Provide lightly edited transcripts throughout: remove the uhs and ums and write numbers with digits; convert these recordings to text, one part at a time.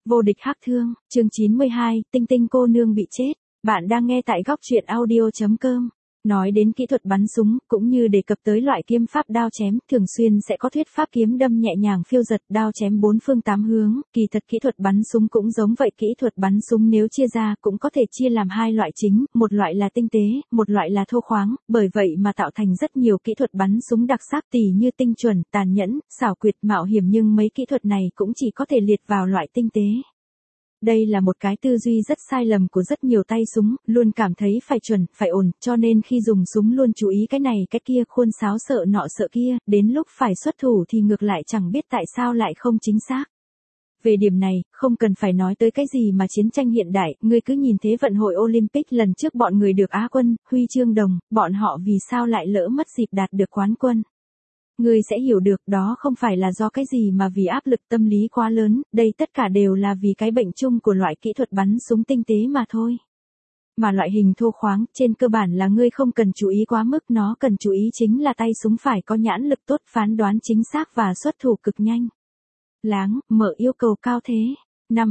Vô địch hắc thương, chương 92, Tinh Tinh cô nương bị chết. Bạn đang nghe tại góc truyện audio.com. Nói đến kỹ thuật bắn súng, cũng như đề cập tới loại kiếm pháp đao chém, thường xuyên sẽ có thuyết pháp kiếm đâm nhẹ nhàng phiêu giật, đao chém bốn phương tám hướng, kỳ thật kỹ thuật bắn súng cũng giống vậy. Kỹ thuật bắn súng nếu chia ra cũng có thể chia làm hai loại chính, một loại là tinh tế, một loại là thô khoáng, bởi vậy mà tạo thành rất nhiều kỹ thuật bắn súng đặc sắc tỉ như tinh chuẩn, tàn nhẫn, xảo quyệt, mạo hiểm, nhưng mấy kỹ thuật này cũng chỉ có thể liệt vào loại tinh tế. Đây là một cái tư duy rất sai lầm của rất nhiều tay súng, luôn cảm thấy phải chuẩn, phải ổn, cho nên khi dùng súng luôn chú ý cái này cái kia, khuôn sáo sợ nọ sợ kia, đến lúc phải xuất thủ thì ngược lại chẳng biết tại sao lại không chính xác. Về điểm này, không cần phải nói tới cái gì mà chiến tranh hiện đại, ngươi cứ nhìn Thế vận hội Olympic lần trước bọn người được Á quân, huy chương đồng, bọn họ vì sao lại lỡ mất dịp đạt được quán quân. Ngươi sẽ hiểu được đó không phải là do cái gì mà vì áp lực tâm lý quá lớn, đây tất cả đều là vì cái bệnh chung của loại kỹ thuật bắn súng tinh tế mà thôi. Mà loại hình thô khoáng, trên cơ bản là ngươi không cần chú ý quá mức, nó cần chú ý chính là tay súng phải có nhãn lực tốt, phán đoán chính xác và xuất thủ cực nhanh. Láng, mở yêu cầu cao thế. Năm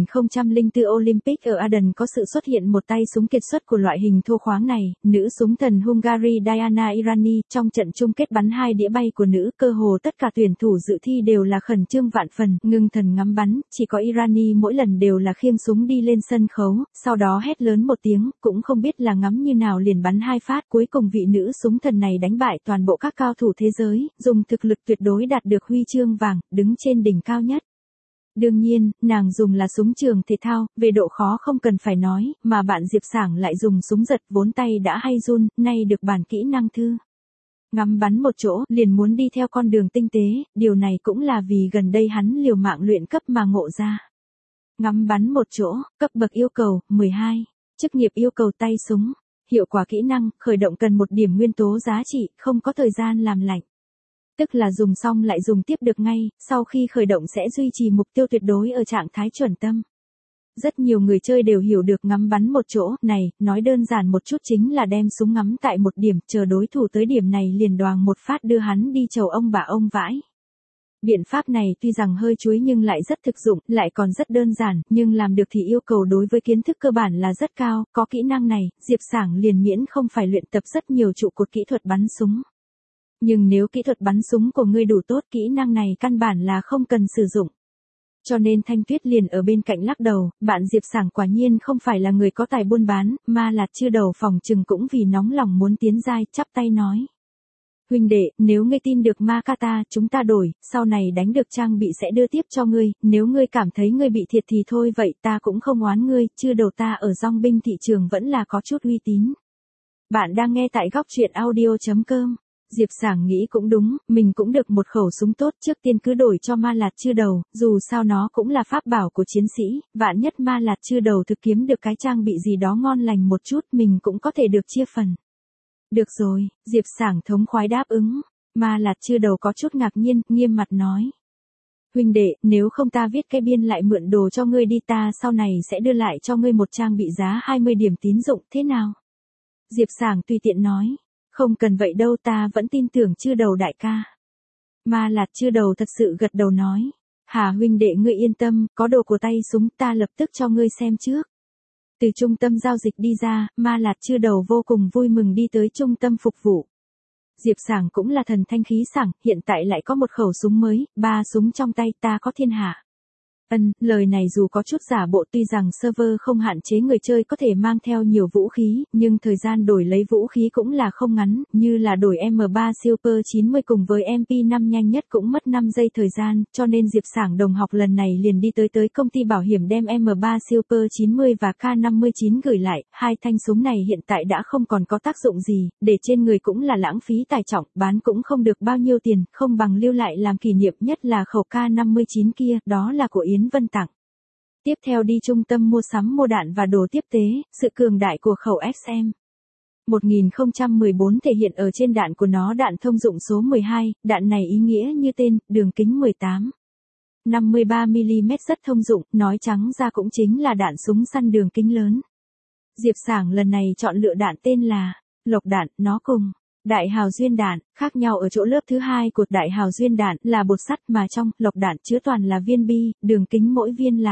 2004 Olympic ở Aden có sự xuất hiện một tay súng kiệt xuất của loại hình thô khoáng này, nữ súng thần Hungary Diana Irani, trong trận chung kết bắn 2 đĩa bay của nữ, cơ hồ tất cả tuyển thủ dự thi đều là khẩn trương vạn phần, ngưng thần ngắm bắn, chỉ có Irani mỗi lần đều là khiêng súng đi lên sân khấu, sau đó hét lớn một tiếng, cũng không biết là ngắm như nào liền bắn 2 phát, cuối cùng vị nữ súng thần này đánh bại toàn bộ các cao thủ thế giới, dùng thực lực tuyệt đối đạt được huy chương vàng, đứng trên đỉnh cao nhất. Đương nhiên, nàng dùng là súng trường thể thao, về độ khó không cần phải nói, mà bạn Diệp Sảng lại dùng súng giật, vốn tay đã hay run, nay được bản kỹ năng thư. Ngắm bắn một chỗ, liền muốn đi theo con đường tinh tế, điều này cũng là vì gần đây hắn liều mạng luyện cấp mà ngộ ra. Ngắm bắn một chỗ, cấp bậc yêu cầu, 12. Chức nghiệp yêu cầu tay súng. Hiệu quả kỹ năng, khởi động cần một điểm nguyên tố giá trị, không có thời gian làm lạnh. Tức là dùng xong lại dùng tiếp được ngay, sau khi khởi động sẽ duy trì mục tiêu tuyệt đối ở trạng thái chuẩn tâm. Rất nhiều người chơi đều hiểu được ngắm bắn một chỗ này, nói đơn giản một chút chính là đem súng ngắm tại một điểm, chờ đối thủ tới điểm này liền đoàng một phát đưa hắn đi chầu ông bà ông vãi. Biện pháp này tuy rằng hơi chuối nhưng lại rất thực dụng, lại còn rất đơn giản, nhưng làm được thì yêu cầu đối với kiến thức cơ bản là rất cao, có kỹ năng này, Diệp Sảng liền miễn không phải luyện tập rất nhiều trụ cột kỹ thuật bắn súng. Nhưng nếu kỹ thuật bắn súng của ngươi đủ tốt, kỹ năng này căn bản là không cần sử dụng. Cho nên Thanh Tuyết liền ở bên cạnh lắc đầu, bạn Diệp Sảng quả nhiên không phải là người có tài buôn bán, mà là chưa đầu phòng chừng cũng vì nóng lòng muốn tiến giai, chắp tay nói. Huynh đệ, nếu ngươi tin được Makata, chúng ta đổi, sau này đánh được trang bị sẽ đưa tiếp cho ngươi, nếu ngươi cảm thấy ngươi bị thiệt thì thôi vậy, ta cũng không oán ngươi, chưa đầu ta ở dong binh thị trường vẫn là có chút uy tín. Bạn đang nghe tại góc truyện audio.com. Diệp Sảng nghĩ cũng đúng, mình cũng được một khẩu súng tốt, trước tiên cứ đổi cho Ma Lạt Chư Đầu, dù sao nó cũng là pháp bảo của chiến sĩ, vạn nhất Ma Lạt Chư Đầu thực kiếm được cái trang bị gì đó ngon lành một chút, mình cũng có thể được chia phần. Được rồi, Diệp Sảng thống khoái đáp ứng. Ma Lạt Chư Đầu có chút ngạc nhiên, nghiêm mặt nói. Huynh đệ, nếu không ta viết cái biên lại mượn đồ cho ngươi đi, ta sau này sẽ đưa lại cho ngươi một trang bị giá 20 điểm tín dụng, thế nào? Diệp Sảng tùy tiện nói. Không cần vậy đâu, ta vẫn tin tưởng Chư Đầu đại ca. Ma Lạt Chư Đầu thật sự gật đầu nói. Hà huynh đệ ngươi yên tâm, có đồ của tay súng ta lập tức cho ngươi xem trước. Từ trung tâm giao dịch đi ra, Ma Lạt Chư Đầu vô cùng vui mừng đi tới trung tâm phục vụ. Diệp Sảng cũng là thần thanh khí sảng, hiện tại lại có một khẩu súng mới, 3 súng trong tay, ta có thiên hạ. Lời này dù có chút giả bộ, tuy rằng server không hạn chế người chơi có thể mang theo nhiều vũ khí, nhưng thời gian đổi lấy vũ khí cũng là không ngắn, như là đổi M3 Super 90 cùng với MP5 nhanh nhất cũng mất 5 giây thời gian, cho nên Diệp Sảng đồng học lần này liền đi tới công ty bảo hiểm đem M3 Super 90 và K59 gửi lại, hai thanh súng này hiện tại đã không còn có tác dụng gì, để trên người cũng là lãng phí tài trọng, bán cũng không được bao nhiêu tiền, không bằng lưu lại làm kỷ niệm, nhất là khẩu K59 kia, đó là của Yến Vân tặng. Tiếp theo đi trung tâm mua sắm mua đạn và đồ tiếp tế, sự cường đại của khẩu XM 1014 thể hiện ở trên đạn của nó, đạn thông dụng số 12, đạn này ý nghĩa như tên, đường kính 18. 53mm rất thông dụng, nói trắng ra cũng chính là đạn súng săn đường kính lớn. Diệp Sảng lần này chọn lựa đạn tên là Lộc đạn, nó cùng Đại hào duyên đạn, khác nhau ở chỗ lớp thứ hai của đại hào duyên đạn là bột sắt mà trong lọc đạn chứa toàn là viên bi, đường kính mỗi viên là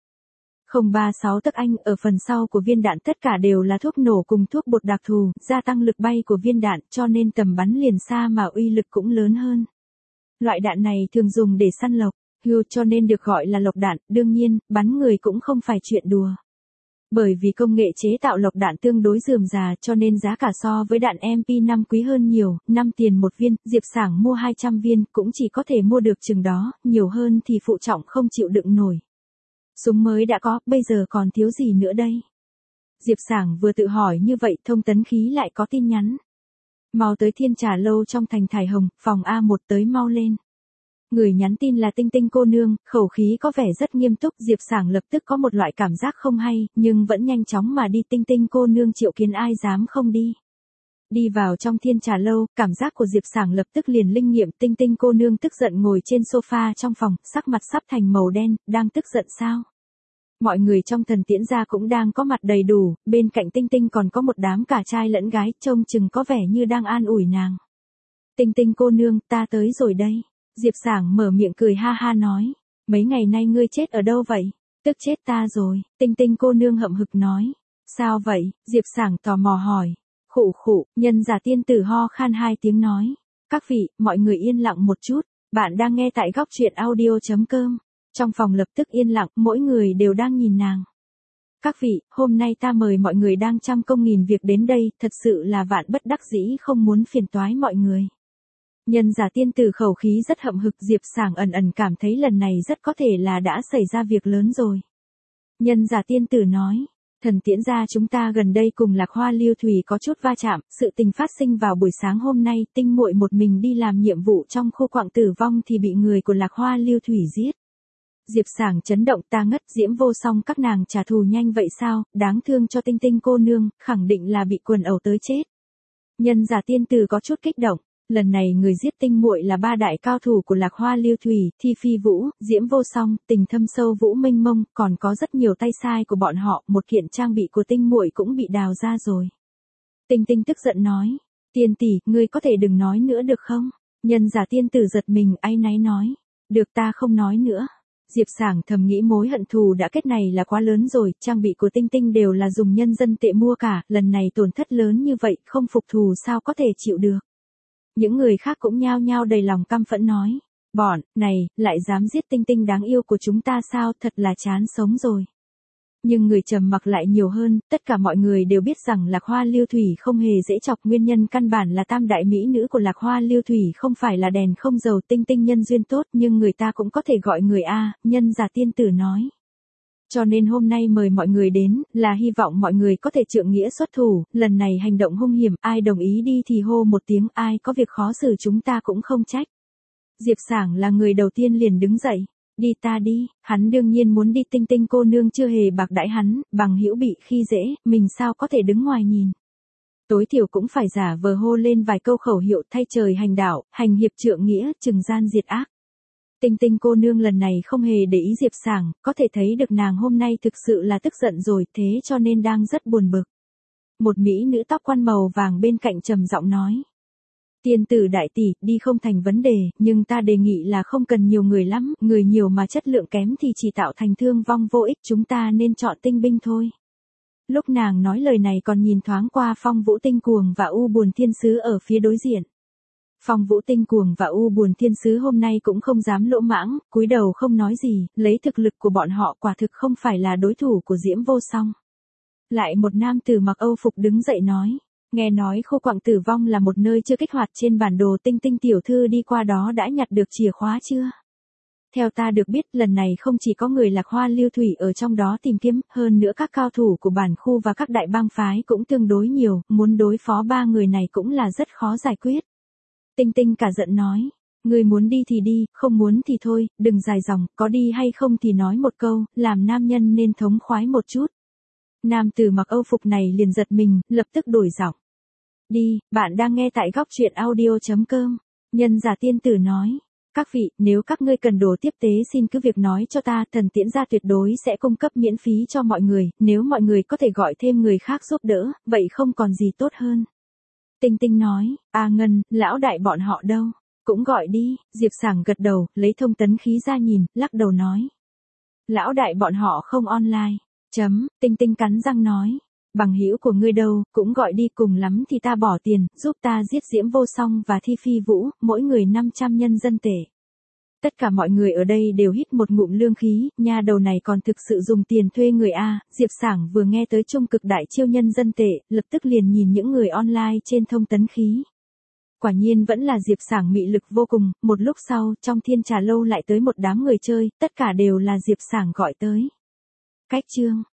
0,036 tấc Anh, ở phần sau của viên đạn tất cả đều là thuốc nổ cùng thuốc bột đặc thù, gia tăng lực bay của viên đạn cho nên tầm bắn liền xa mà uy lực cũng lớn hơn. Loại đạn này thường dùng để săn lộc, hươu cho nên được gọi là lộc đạn, đương nhiên, bắn người cũng không phải chuyện đùa. Bởi vì công nghệ chế tạo lộc đạn tương đối rườm rà cho nên giá cả so với đạn MP5 quý hơn nhiều, 5 tiền một viên, Diệp Sảng mua 200 viên cũng chỉ có thể mua được chừng đó, nhiều hơn thì phụ trọng không chịu đựng nổi. Súng mới đã có, bây giờ còn thiếu gì nữa đây? Diệp Sảng vừa tự hỏi như vậy, thông tấn khí lại có tin nhắn. Mau tới Thiên Trà Lâu trong thành Thải Hồng, phòng A1 tới mau lên. Người nhắn tin là Tinh Tinh cô nương, khẩu khí có vẻ rất nghiêm túc, Diệp Sảng lập tức có một loại cảm giác không hay, nhưng vẫn nhanh chóng mà đi. Tinh Tinh cô nương triệu kiến ai dám không đi. Đi vào trong Thiên Trà Lâu, cảm giác của Diệp Sảng lập tức liền linh nghiệm. Tinh Tinh cô nương tức giận ngồi trên sofa trong phòng, sắc mặt sắp thành màu đen, đang tức giận sao? Mọi người trong Thần Tiễn gia cũng đang có mặt đầy đủ, bên cạnh Tinh Tinh còn có một đám cả trai lẫn gái, trông chừng có vẻ như đang an ủi nàng. Tinh Tinh cô nương, ta tới rồi đây. Diệp Sảng mở miệng cười ha ha nói, mấy ngày nay ngươi chết ở đâu vậy? Tức chết ta rồi, Tinh Tinh cô nương hậm hực nói. Sao vậy? Diệp Sảng tò mò hỏi. Khụ khụ, nhân giả tiên tử ho khan 2 tiếng nói. Các vị, mọi người yên lặng một chút, bạn đang nghe tại góc truyện audio.com. Trong phòng lập tức yên lặng, mỗi người đều đang nhìn nàng. Các vị, hôm nay ta mời mọi người đang trăm công nghìn việc đến đây, thật sự là vạn bất đắc dĩ không muốn phiền toái mọi người. Nhân giả tiên tử khẩu khí rất hậm hực, Diệp Sảng ẩn ẩn cảm thấy lần này rất có thể là đã xảy ra việc lớn rồi. Nhân giả tiên tử nói, Thần Tiễn gia chúng ta gần đây cùng Lạc Hoa Lưu Thủy có chút va chạm, sự tình phát sinh vào buổi sáng hôm nay, Tinh muội một mình đi làm nhiệm vụ trong khu quạng tử vong thì bị người của Lạc Hoa Lưu Thủy giết. Diệp Sảng chấn động, ta ngất, Diễm Vô Song các nàng trả thù nhanh vậy sao, đáng thương cho Tinh Tinh cô nương, khẳng định là bị quần ẩu tới chết. Nhân giả tiên tử có chút kích động. Lần này người giết Tinh muội là 3 đại cao thủ của Lạc Hoa Lưu Thủy, Thi Phi Vũ, Diễm Vô Song, Tình Thâm Sâu Vũ Minh Mông, còn có rất nhiều tay sai của bọn họ, một kiện trang bị của Tinh muội cũng bị đào ra rồi. Tinh Tinh tức giận nói, tiên tỷ, ngươi có thể đừng nói nữa được không? Nhân giả tiên tử giật mình, áy náy nói, được ta không nói nữa. Diệp Sảng thầm nghĩ mối hận thù đã kết này là quá lớn rồi, trang bị của Tinh Tinh đều là dùng nhân dân tệ mua cả, lần này tổn thất lớn như vậy, không phục thù sao có thể chịu được. Những người khác cũng nhao nhao đầy lòng căm phẫn nói, bọn này lại dám giết Tinh Tinh đáng yêu của chúng ta sao, thật là chán sống rồi. Nhưng người trầm mặc lại nhiều hơn, tất cả mọi người đều biết rằng Lạc Hoa Lưu Thủy không hề dễ chọc, nguyên nhân căn bản là tam đại mỹ nữ của Lạc Hoa Lưu Thủy không phải là đèn không dầu. Tinh Tinh nhân duyên tốt nhưng người ta cũng có thể gọi người A, nhân giả tiên tử nói. Cho nên hôm nay mời mọi người đến, là hy vọng mọi người có thể trượng nghĩa xuất thủ, lần này hành động hung hiểm, ai đồng ý đi thì hô một tiếng, ai có việc khó xử chúng ta cũng không trách. Diệp Sảng là người đầu tiên liền đứng dậy, đi ta đi, hắn đương nhiên muốn đi. Tinh Tinh cô nương chưa hề bạc đãi hắn, bằng hữu bị khi dễ, mình sao có thể đứng ngoài nhìn. Tối thiểu cũng phải giả vờ hô lên vài câu khẩu hiệu thay trời hành đạo, hành hiệp trượng nghĩa, trừng gian diệt ác. Tinh Tinh cô nương lần này không hề để ý Diệp Sảng, có thể thấy được nàng hôm nay thực sự là tức giận rồi, thế cho nên đang rất buồn bực. Một mỹ nữ tóc quan màu vàng bên cạnh trầm giọng nói. Tiên tử đại tỷ, đi không thành vấn đề, nhưng ta đề nghị là không cần nhiều người lắm, người nhiều mà chất lượng kém thì chỉ tạo thành thương vong vô ích, chúng ta nên chọn tinh binh thôi. Lúc nàng nói lời này còn nhìn thoáng qua Phong Vũ Tinh Cuồng và U Buồn Thiên Sứ ở phía đối diện. Phong Vũ Tinh Cuồng và U Buồn Thiên Sứ hôm nay cũng không dám lỗ mãng, cúi đầu không nói gì, lấy thực lực của bọn họ quả thực không phải là đối thủ của Diễm Vô Song. Lại một nam tử mặc Âu phục đứng dậy nói, nghe nói khu quạng tử vong là một nơi chưa kích hoạt trên bản đồ, Tinh Tinh tiểu thư đi qua đó đã nhặt được chìa khóa chưa? Theo ta được biết lần này không chỉ có người Lạc Hoa Lưu Thủy ở trong đó tìm kiếm, hơn nữa các cao thủ của bản khu và các đại bang phái cũng tương đối nhiều, muốn đối phó 3 người này cũng là rất khó giải quyết. Tinh Tinh cả giận nói, người muốn đi thì đi, không muốn thì thôi, đừng dài dòng, có đi hay không thì nói một câu, làm nam nhân nên thống khoái một chút. Nam tử mặc Âu phục này liền giật mình, lập tức đổi giọng. Đi, bạn đang nghe tại góc truyện audio.com. Nhân giả tiên tử nói, các vị, nếu các ngươi cần đồ tiếp tế xin cứ việc nói cho ta, Thần Tiễn gia tuyệt đối sẽ cung cấp miễn phí cho mọi người, nếu mọi người có thể gọi thêm người khác giúp đỡ, vậy không còn gì tốt hơn. Tinh Tinh nói, Ngân, lão đại bọn họ đâu? Cũng gọi đi, Diệp Sảng gật đầu, lấy thông tấn khí ra nhìn, lắc đầu nói. Lão đại bọn họ không online. Tinh Tinh cắn răng nói. Bằng hữu của ngươi đâu, cũng gọi đi, cùng lắm thì ta bỏ tiền, giúp ta giết Diễm Vô Song và Thi Phi Vũ, mỗi người 500 nhân dân tệ. Tất cả mọi người ở đây đều hít một ngụm lương khí, nha đầu này còn thực sự dùng tiền thuê người a. Diệp Sảng vừa nghe tới trung cực đại chiêu nhân dân tệ, lập tức liền nhìn những người online trên thông tấn khí. Quả nhiên vẫn là Diệp Sảng mị lực vô cùng, một lúc sau, trong Thiên Trà lâu lại tới một đám người chơi, tất cả đều là Diệp Sảng gọi tới. Cách chương